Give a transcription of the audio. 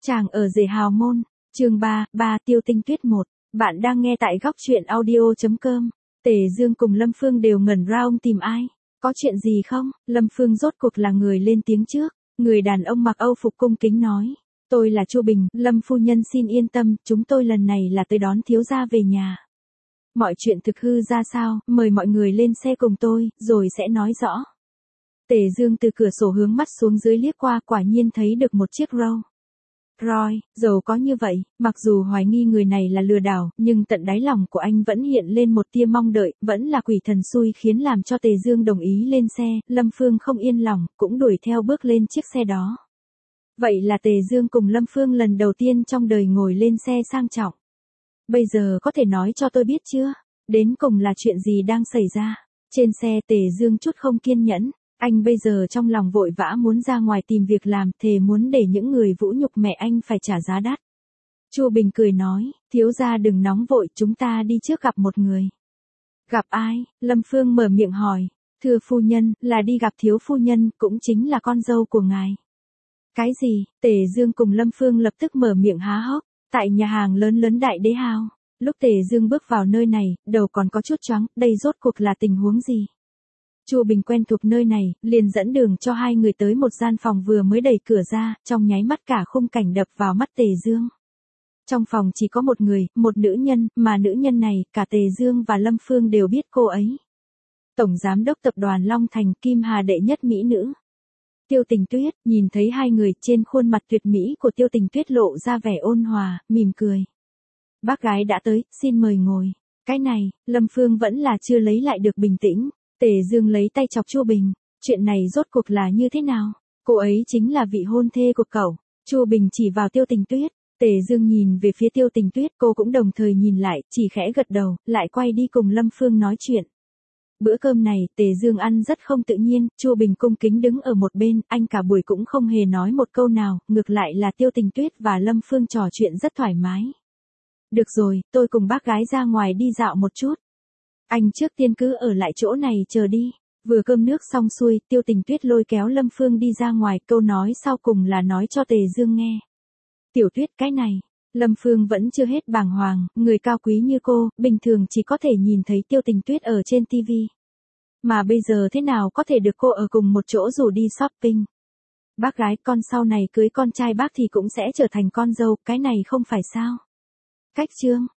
Chàng ở rể hào môn, chương 3, Tiêu Tinh Tuyết 1. Bạn đang nghe tại góc truyện audio.com. Tề Dương cùng Lâm Phương đều ngẩn ra ông tìm ai. Có chuyện gì không? Lâm Phương rốt cuộc là người lên tiếng trước. Người đàn ông mặc âu phục cung kính nói. Tôi là Chu Bình, Lâm phu nhân xin yên tâm, chúng tôi lần này là tới đón thiếu gia về nhà. Mọi chuyện thực hư ra sao, mời mọi người lên xe cùng tôi, rồi sẽ nói rõ. Tề Dương từ cửa sổ hướng mắt xuống dưới liếc qua, quả nhiên thấy được một chiếc Rolls Royce, dầu có như vậy, mặc dù hoài nghi người này là lừa đảo, nhưng tận đáy lòng của anh vẫn hiện lên một tia mong đợi, vẫn là quỷ thần xui khiến làm cho Tề Dương đồng ý lên xe, Lâm Phương không yên lòng, cũng đuổi theo bước lên chiếc xe đó. Vậy là Tề Dương cùng Lâm Phương lần đầu tiên trong đời ngồi lên xe sang trọng. Bây giờ có thể nói cho tôi biết chưa? Đến cùng là chuyện gì đang xảy ra? Trên xe Tề Dương chút không kiên nhẫn. Anh bây giờ trong lòng vội vã muốn ra ngoài tìm việc làm, thề muốn để những người vũ nhục mẹ anh phải trả giá đắt. Chu Bình cười nói, thiếu gia đừng nóng vội, chúng ta đi trước gặp một người. Gặp ai? Lâm Phương mở miệng hỏi. Thưa phu nhân, là đi gặp thiếu phu nhân, cũng chính là con dâu của ngài. Cái gì? Tề Dương cùng Lâm Phương lập tức mở miệng há hốc. Tại nhà hàng lớn Đại Đế Hào. Lúc Tề Dương bước vào nơi này, đầu còn có chút choáng, đây rốt cuộc là tình huống gì? Chu Bình quen thuộc nơi này, liền dẫn đường cho hai người tới một gian phòng vừa mới đẩy cửa ra, trong nháy mắt cả khung cảnh đập vào mắt Tề Dương. Trong phòng chỉ có một người, một nữ nhân, mà nữ nhân này, cả Tề Dương và Lâm Phương đều biết cô ấy. Tổng Giám đốc Tập đoàn Long Thành, Kim Hà đệ nhất mỹ nữ. Tiêu Tình Tuyết, nhìn thấy hai người, trên khuôn mặt tuyệt mỹ của Tiêu Tình Tuyết lộ ra vẻ ôn hòa, mỉm cười. Bác gái đã tới, xin mời ngồi. Cái này, Lâm Phương vẫn là chưa lấy lại được bình tĩnh. Tề Dương lấy tay chọc Chu Bình, chuyện này rốt cuộc là như thế nào? Cô ấy chính là vị hôn thê của cậu. Chu Bình chỉ vào Tiêu Tình Tuyết, Tề Dương nhìn về phía Tiêu Tình Tuyết, cô cũng đồng thời nhìn lại, chỉ khẽ gật đầu, lại quay đi cùng Lâm Phương nói chuyện. Bữa cơm này, Tề Dương ăn rất không tự nhiên, Chu Bình cung kính đứng ở một bên, anh cả buổi cũng không hề nói một câu nào, ngược lại là Tiêu Tình Tuyết và Lâm Phương trò chuyện rất thoải mái. Được rồi, tôi cùng bác gái ra ngoài đi dạo một chút. Anh trước tiên cứ ở lại chỗ này chờ đi. Vừa cơm nước xong xuôi, Tiêu Tình Tuyết lôi kéo Lâm Phương đi ra ngoài, câu nói sau cùng là nói cho Tề Dương nghe. Tiểu Tuyết, cái này, Lâm Phương vẫn chưa hết bàng hoàng, người cao quý như cô, bình thường chỉ có thể nhìn thấy Tiêu Tình Tuyết ở trên TV. Mà bây giờ thế nào có thể được cô ở cùng một chỗ rủ đi shopping. Bác gái, con sau này cưới con trai bác thì cũng sẽ trở thành con dâu, cái này không phải sao? Cách chương,